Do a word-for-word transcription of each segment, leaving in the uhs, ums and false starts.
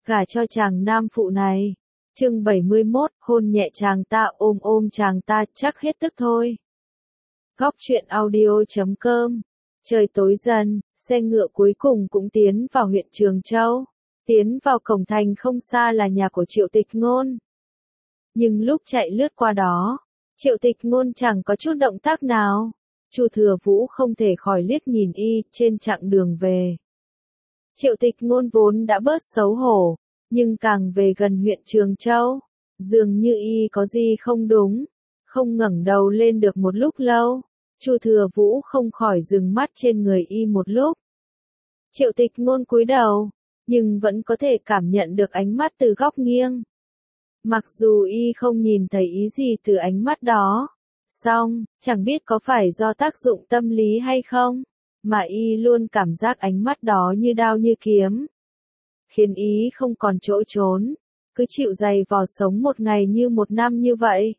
gả cho chàng nam phụ này. Chương bảy mươi mốt, hôn nhẹ chàng ta, ôm ôm chàng ta, chắc hết tức thôi. Góc truyện audio chấm com. Trời tối dần, xe ngựa cuối cùng cũng tiến vào huyện Trường Châu. Tiến vào cổng thành không xa là nhà của Triệu Tịch Ngôn. Nhưng lúc chạy lướt qua đó, Triệu Tịch Ngôn chẳng có chút động tác nào. Chu Thừa Vũ không thể khỏi liếc nhìn y trên chặng đường về. Triệu Tịch Ngôn vốn đã bớt xấu hổ, nhưng càng về gần huyện Trường Châu, dường như y có gì không đúng, không ngẩng đầu lên được một lúc lâu. Chu Thừa Vũ không khỏi dừng mắt trên người y một lúc. Triệu Tịch Ngôn cúi đầu, nhưng vẫn có thể cảm nhận được ánh mắt từ góc nghiêng. Mặc dù y không nhìn thấy ý gì từ ánh mắt đó, song, chẳng biết có phải do tác dụng tâm lý hay không, mà y luôn cảm giác ánh mắt đó như đao như kiếm. Khiến y không còn chỗ trốn, cứ chịu dày vò sống một ngày như một năm như vậy.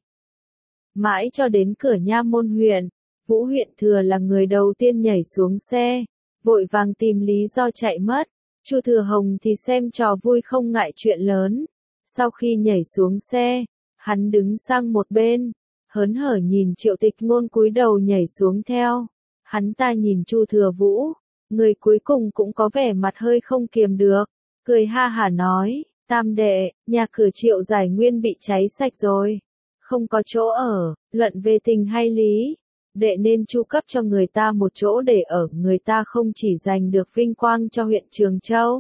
Mãi cho đến cửa nha môn huyện, Vũ Huyện Thừa là người đầu tiên nhảy xuống xe, vội vàng tìm lý do chạy mất. Chu Thừa Hồng thì xem trò vui không ngại chuyện lớn. Sau khi nhảy xuống xe, hắn đứng sang một bên, hớn hở nhìn Triệu Tịch Ngôn cúi đầu nhảy xuống theo. Hắn ta nhìn Chu Thừa Vũ, người cuối cùng cũng có vẻ mặt hơi không kiềm được, cười ha hả nói, tam đệ, nhà cửa Triệu Giải Nguyên bị cháy sạch rồi, không có chỗ ở, luận về tình hay lý, đệ nên chu cấp cho người ta một chỗ để ở, người ta không chỉ giành được vinh quang cho huyện Trường Châu,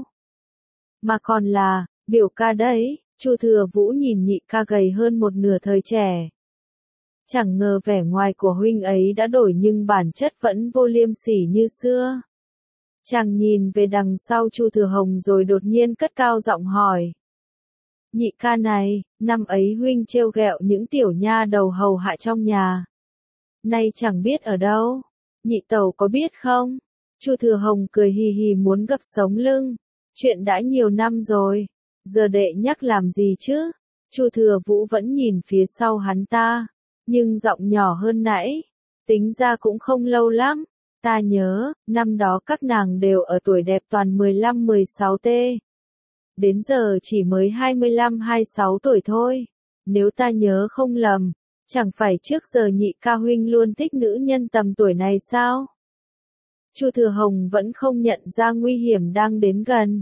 mà còn là biểu ca đấy. Chu Thừa Vũ nhìn nhị ca gầy hơn một nửa thời trẻ. Chẳng ngờ vẻ ngoài của huynh ấy đã đổi nhưng bản chất vẫn vô liêm sỉ như xưa. Chàng nhìn về đằng sau Chu Thừa Hồng rồi đột nhiên cất cao giọng hỏi. Nhị ca này, năm ấy huynh trêu ghẹo những tiểu nha đầu hầu hạ trong nhà. Nay chẳng biết ở đâu, nhị tẩu có biết không? Chu Thừa Hồng cười hì hì muốn gập sống lưng. Chuyện đã nhiều năm rồi, giờ đệ nhắc làm gì chứ? Chu Thừa Vũ vẫn nhìn phía sau hắn ta, nhưng giọng nhỏ hơn nãy, tính ra cũng không lâu lắm. Ta nhớ, năm đó các nàng đều ở tuổi đẹp toàn mười lăm mười sáu t. Đến giờ chỉ mới hai mươi lăm hai mươi sáu tuổi thôi. Nếu ta nhớ không lầm, chẳng phải trước giờ nhị ca huynh luôn thích nữ nhân tầm tuổi này sao? Chu Thừa Hồng vẫn không nhận ra nguy hiểm đang đến gần.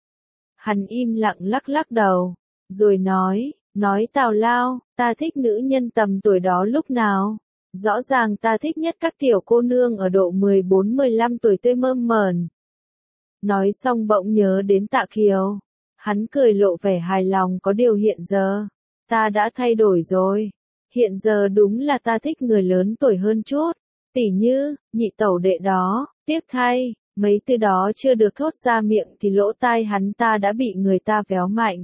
Hắn im lặng lắc lắc đầu, rồi nói, nói tào lao, ta thích nữ nhân tầm tuổi đó lúc nào? Rõ ràng ta thích nhất các tiểu cô nương ở độ mười bốn mười lăm tuổi tươi mơn mởn. Nói xong bỗng nhớ đến Tạ Kiều. Hắn cười lộ vẻ hài lòng, có điều hiện giờ, ta đã thay đổi rồi. Hiện giờ đúng là ta thích người lớn tuổi hơn chút. Tỉ như, nhị tẩu đệ đó, tiếc thay, mấy từ đó chưa được thốt ra miệng thì lỗ tai hắn ta đã bị người ta véo mạnh.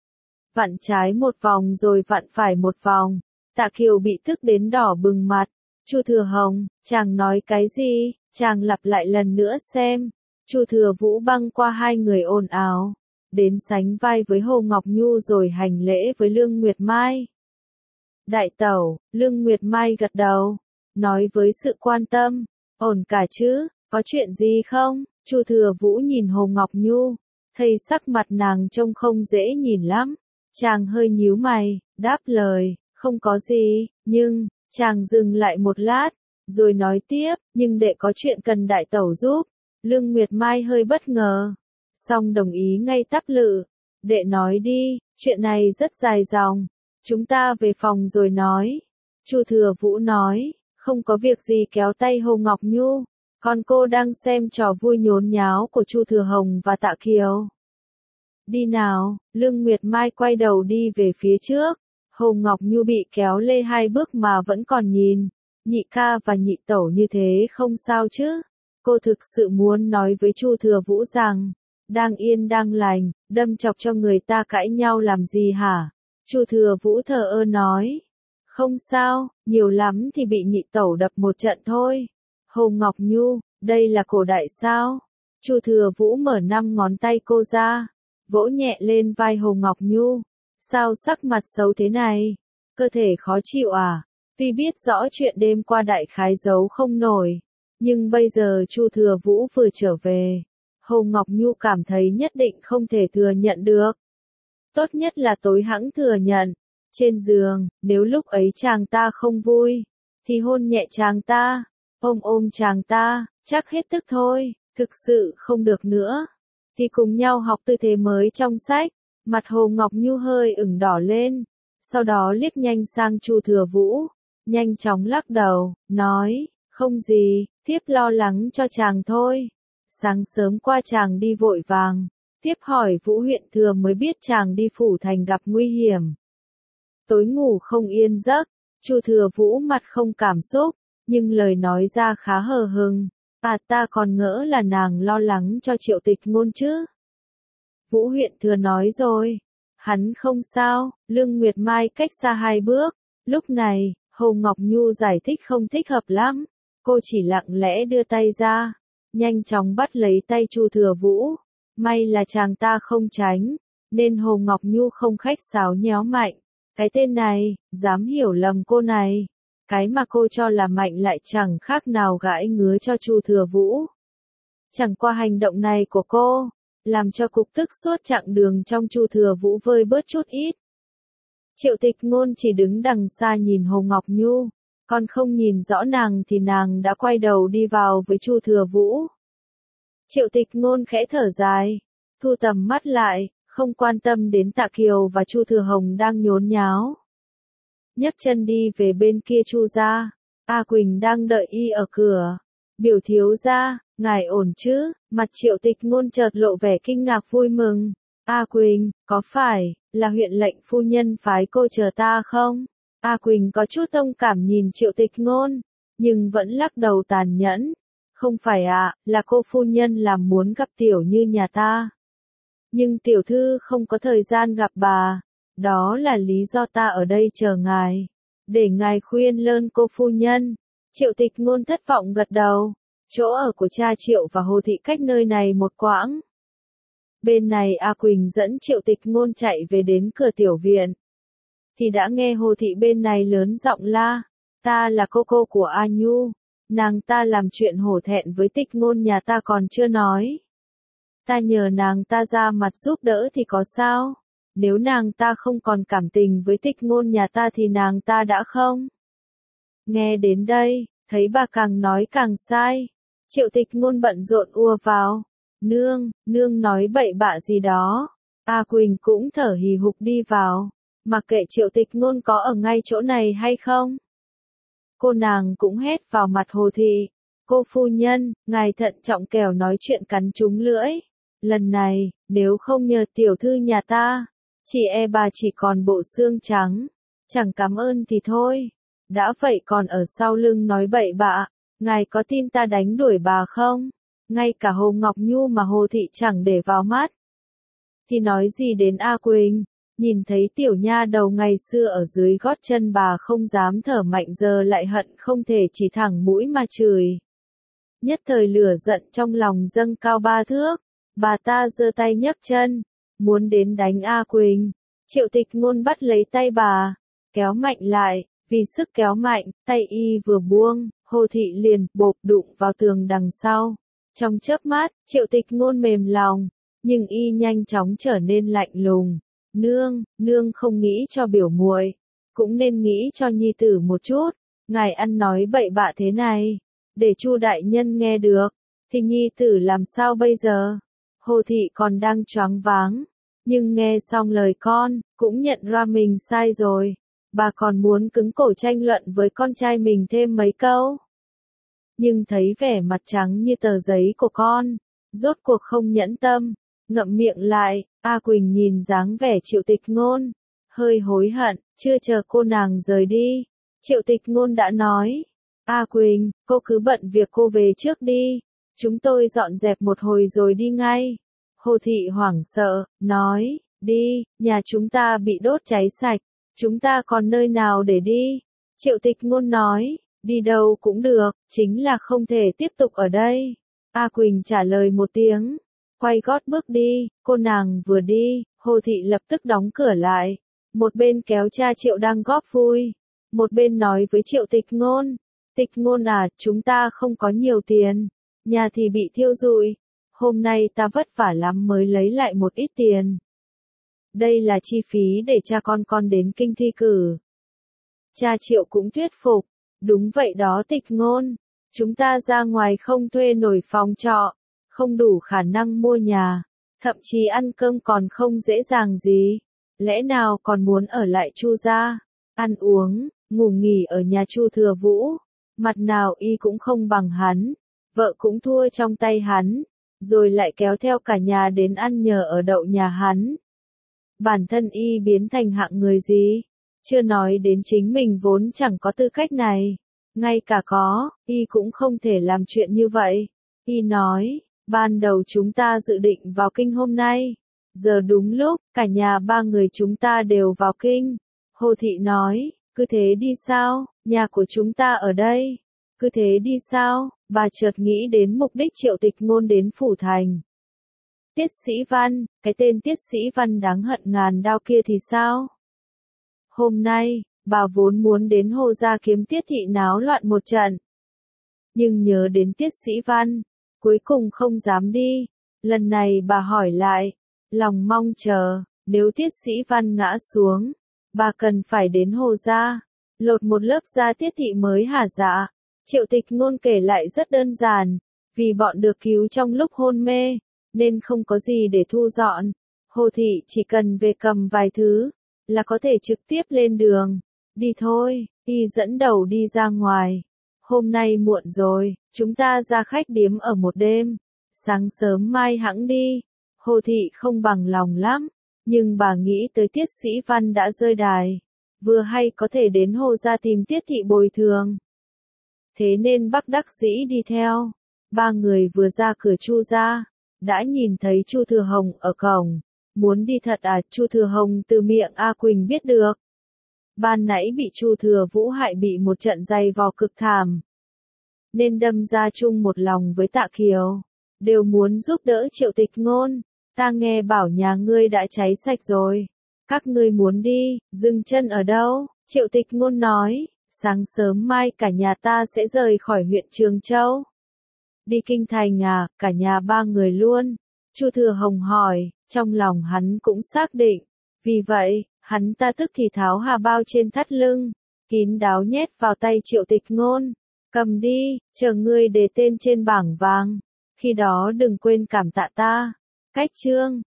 Vặn trái một vòng rồi vặn phải một vòng. Tạ Kiều bị tức đến đỏ bừng mặt. Chu Thừa Hồng, chàng nói cái gì? Chàng lặp lại lần nữa xem. Chu Thừa Vũ băng qua hai người ồn ào, đến sánh vai với Hồ Ngọc Nhu rồi hành lễ với Lương Nguyệt Mai. Đại tẩu, Lương Nguyệt Mai gật đầu, nói với sự quan tâm, ổn cả chứ, có chuyện gì không? Chu Thừa Vũ nhìn Hồ Ngọc Nhu, thấy sắc mặt nàng trông không dễ nhìn lắm. Chàng hơi nhíu mày, đáp lời, không có gì, nhưng, chàng dừng lại một lát, rồi nói tiếp, nhưng đệ có chuyện cần đại tẩu giúp. Lương Nguyệt Mai hơi bất ngờ, song đồng ý ngay tắp lự. Đệ nói đi, chuyện này rất dài dòng, chúng ta về phòng rồi nói. Chu Thừa Vũ nói, không có việc gì, kéo tay Hồ Ngọc Nhu, con cô đang xem trò vui nhốn nháo của Chu Thừa Hồng và Tạ Kiều. Đi nào, Lương Nguyệt Mai quay đầu đi về phía trước. Hồ Ngọc Nhu bị kéo lê hai bước mà vẫn còn nhìn. Nhị ca và nhị tẩu như thế không sao chứ? Cô thực sự muốn nói với Chu Thừa Vũ rằng, đang yên đang lành, đâm chọc cho người ta cãi nhau làm gì hả? Chu Thừa Vũ thờ ơ nói, không sao, nhiều lắm thì bị nhị tẩu đập một trận thôi. Hồ Ngọc Nhu, đây là cổ đại sao? Chu Thừa Vũ mở năm ngón tay cô ra, vỗ nhẹ lên vai Hồ Ngọc Nhu. Sao sắc mặt xấu thế này? Cơ thể khó chịu à? Tuy biết rõ chuyện đêm qua đại khái giấu không nổi, nhưng bây giờ Chu Thừa Vũ vừa trở về, Hồ Ngọc Nhu cảm thấy nhất định không thể thừa nhận được. Tốt nhất là tối hẵng thừa nhận. Trên giường, nếu lúc ấy chàng ta không vui, thì hôn nhẹ chàng ta, ôm ôm chàng ta, chắc hết tức thôi, thực sự không được nữa. Thì cùng nhau học tư thế mới trong sách, mặt Hồ Ngọc Nhu hơi ửng đỏ lên, sau đó liếc nhanh sang Chu Thừa Vũ, nhanh chóng lắc đầu, nói, không gì, thiếp lo lắng cho chàng thôi. Sáng sớm qua chàng đi vội vàng, thiếp hỏi Vũ huyện thừa mới biết chàng đi phủ thành gặp nguy hiểm. Tối ngủ không yên giấc, Chu Thừa Vũ mặt không cảm xúc, nhưng lời nói ra khá hờ hững. À, ta còn ngỡ là nàng lo lắng cho Triệu Tịch Ngôn chứ. Vũ huyện thừa nói rồi, hắn không sao. Lương Nguyệt Mai cách xa hai bước, lúc này, Hồ Ngọc Nhu giải thích không thích hợp lắm, cô chỉ lặng lẽ đưa tay ra, nhanh chóng bắt lấy tay Chu Thừa Vũ. May là chàng ta không tránh, nên Hồ Ngọc Nhu không khách sáo nhéo Mạnh. Cái tên này, dám hiểu lầm cô này. Cái mà cô cho là Mạnh lại chẳng khác nào gãi ngứa cho Chu Thừa Vũ. Chẳng qua hành động này của cô, làm cho cục tức suốt chặng đường trong Chu Thừa Vũ vơi bớt chút ít. Triệu Tịch Ngôn chỉ đứng đằng xa nhìn Hồ Ngọc Nhu, còn không nhìn rõ nàng thì nàng đã quay đầu đi vào với Chu Thừa Vũ. Triệu Tịch Ngôn khẽ thở dài, thu tầm mắt lại, không quan tâm đến Tạ Kiều và Chu Thừa Hồng đang nhốn nháo. Nhấc chân đi về bên kia Chu gia, A Quỳnh đang đợi y ở cửa. Biểu thiếu gia, ngài ổn chứ? Mặt Triệu Tịch Ngôn chợt lộ vẻ kinh ngạc vui mừng. A Quỳnh, có phải là huyện lệnh phu nhân phái cô chờ ta không? A Quỳnh có chút thông cảm nhìn Triệu Tịch Ngôn, nhưng vẫn lắc đầu tàn nhẫn. Không phải ạ, à, là cô phu nhân làm muốn gặp tiểu như nhà ta. Nhưng tiểu thư không có thời gian gặp bà. Đó là lý do ta ở đây chờ ngài. Để ngài khuyên lơn cô phu nhân. Triệu Tịch Ngôn thất vọng gật đầu. Chỗ ở của cha Triệu và Hồ Thị cách nơi này một quãng. Bên này A Quỳnh dẫn Triệu Tịch Ngôn chạy về đến cửa tiểu viện. Thì đã nghe Hồ Thị bên này lớn giọng la. Ta là cô cô của A Nhu. Nàng ta làm chuyện hổ thẹn với Tịch Ngôn nhà ta còn chưa nói. Ta nhờ nàng ta ra mặt giúp đỡ thì có sao? Nếu nàng ta không còn cảm tình với Tịch Ngôn nhà ta thì nàng ta đã không? Nghe đến đây, thấy bà càng nói càng sai. Triệu Tịch Ngôn bận rộn ùa vào. Nương, nương nói bậy bạ gì đó. A Quỳnh cũng thở hì hục đi vào. Mặc kệ Triệu Tịch Ngôn có ở ngay chỗ này hay không. Cô nàng cũng hét vào mặt Hồ Thị. Cô phu nhân, ngài thận trọng kẻo nói chuyện cắn trúng lưỡi. Lần này, nếu không nhờ tiểu thư nhà ta, chỉ e bà chỉ còn bộ xương trắng. Chẳng cảm ơn thì thôi. Đã vậy còn ở sau lưng nói bậy bạ. Ngài có tin ta đánh đuổi bà không? Ngay cả Hồ Ngọc Nhu mà Hồ Thị chẳng để vào mắt. Thì nói gì đến A Quỳnh? Nhìn thấy tiểu nha đầu ngày xưa ở dưới gót chân bà không dám thở mạnh giờ lại hận không thể chỉ thẳng mũi mà chửi. Nhất thời lửa giận trong lòng dâng cao ba thước. Bà ta giơ tay nhấc chân, muốn đến đánh A Quỳnh. Triệu Tịch Ngôn bắt lấy tay bà, kéo mạnh lại, vì sức kéo mạnh, tay y vừa buông, Hồ Thị liền bộp đụng vào tường đằng sau. Trong chớp mắt, Triệu Tịch Ngôn mềm lòng, nhưng y nhanh chóng trở nên lạnh lùng. Nương, nương không nghĩ cho biểu muội, cũng nên nghĩ cho nhi tử một chút. Ngài ăn nói bậy bạ thế này, để Chu đại nhân nghe được, thì nhi tử làm sao bây giờ? Hồ Thị còn đang choáng váng, nhưng nghe xong lời con, cũng nhận ra mình sai rồi. Bà còn muốn cứng cổ tranh luận với con trai mình thêm mấy câu. Nhưng thấy vẻ mặt trắng như tờ giấy của con, rốt cuộc không nhẫn tâm, ngậm miệng lại. A Quỳnh nhìn dáng vẻ Triệu Tịch Ngôn, hơi hối hận, chưa chờ cô nàng rời đi. Triệu Tịch Ngôn đã nói, A Quỳnh, cô cứ bận việc cô về trước đi, chúng tôi dọn dẹp một hồi rồi đi ngay. Hồ Thị hoảng sợ, nói, đi, nhà chúng ta bị đốt cháy sạch, chúng ta còn nơi nào để đi? Triệu Tịch Ngôn nói, đi đâu cũng được, chính là không thể tiếp tục ở đây. A Quỳnh trả lời một tiếng, quay gót bước đi. Cô nàng vừa đi, Hồ Thị lập tức đóng cửa lại, một bên kéo cha Triệu đang góp vui, một bên nói với Triệu Tịch Ngôn, Tịch Ngôn à, chúng ta không có nhiều tiền, nhà thì bị thiêu rụi, hôm nay ta vất vả lắm mới lấy lại một ít tiền. Đây là chi phí để cha con con đến kinh thi cử. Cha Triệu cũng thuyết phục. Đúng vậy đó Tịch Ngôn. Chúng ta ra ngoài không thuê nổi phòng trọ, không đủ khả năng mua nhà, thậm chí ăn cơm còn không dễ dàng gì. Lẽ nào còn muốn ở lại Chu gia, ăn uống, ngủ nghỉ ở nhà Chu Thừa Vũ, mặt nào y cũng không bằng hắn, vợ cũng thua trong tay hắn, rồi lại kéo theo cả nhà đến ăn nhờ ở đậu nhà hắn. Bản thân y biến thành hạng người gì? Chưa nói đến chính mình vốn chẳng có tư cách này. Ngay cả có, y cũng không thể làm chuyện như vậy. Y nói, ban đầu chúng ta dự định vào kinh hôm nay. Giờ đúng lúc, cả nhà ba người chúng ta đều vào kinh. Hồ Thị nói, cứ thế đi sao, nhà của chúng ta ở đây. Cứ thế đi sao, bà chợt nghĩ đến mục đích Triệu Tịch Ngôn đến Phủ Thành. Tiết Sĩ Văn, cái tên Tiết Sĩ Văn đáng hận ngàn đao kia thì sao? Hôm nay, bà vốn muốn đến Hồ gia kiếm Tiết Thị náo loạn một trận. Nhưng nhớ đến Tiết Sĩ Văn, cuối cùng không dám đi. Lần này bà hỏi lại, lòng mong chờ, nếu Tiết Sĩ Văn ngã xuống, bà cần phải đến Hồ gia, lột một lớp da Tiết Thị mới hả dạ. Triệu Tịch Ngôn kể lại rất đơn giản, vì bọn được cứu trong lúc hôn mê, nên không có gì để thu dọn. Hồ Thị chỉ cần về cầm vài thứ, là có thể trực tiếp lên đường. Đi thôi, y dẫn đầu đi ra ngoài. Hôm nay muộn rồi, chúng ta ra khách điếm ở một đêm. Sáng sớm mai hẵng đi. Hồ Thị không bằng lòng lắm, nhưng bà nghĩ tới Tiết Sĩ Văn đã rơi đài. Vừa hay có thể đến Hồ gia tìm Tiết Thị bồi thường. Thế nên bất đắc dĩ đi theo. Ba người vừa ra cửa Chu gia, đã nhìn thấy Chu Thừa Hồng ở cổng. Muốn đi thật à? Chu Thừa Hồng từ miệng A Quỳnh biết được. Ban nãy bị Chu Thừa Vũ hại bị một trận giày vò cực thảm. Nên đâm ra chung một lòng với Tạ Kiều. Đều muốn giúp đỡ Triệu Tịch Ngôn. Ta nghe bảo nhà ngươi đã cháy sạch rồi. Các ngươi muốn đi, dừng chân ở đâu? Triệu Tịch Ngôn nói, sáng sớm mai cả nhà ta sẽ rời khỏi huyện Trường Châu. Đi kinh thành à, cả nhà ba người luôn. Chu Thừa Hồng hỏi, trong lòng hắn cũng xác định. Vì vậy, hắn ta tức thì tháo hà bao trên thắt lưng, kín đáo nhét vào tay Triệu Tịch Ngôn. Cầm đi, chờ ngươi đề tên trên bảng vàng. Khi đó đừng quên cảm tạ ta. Cách chương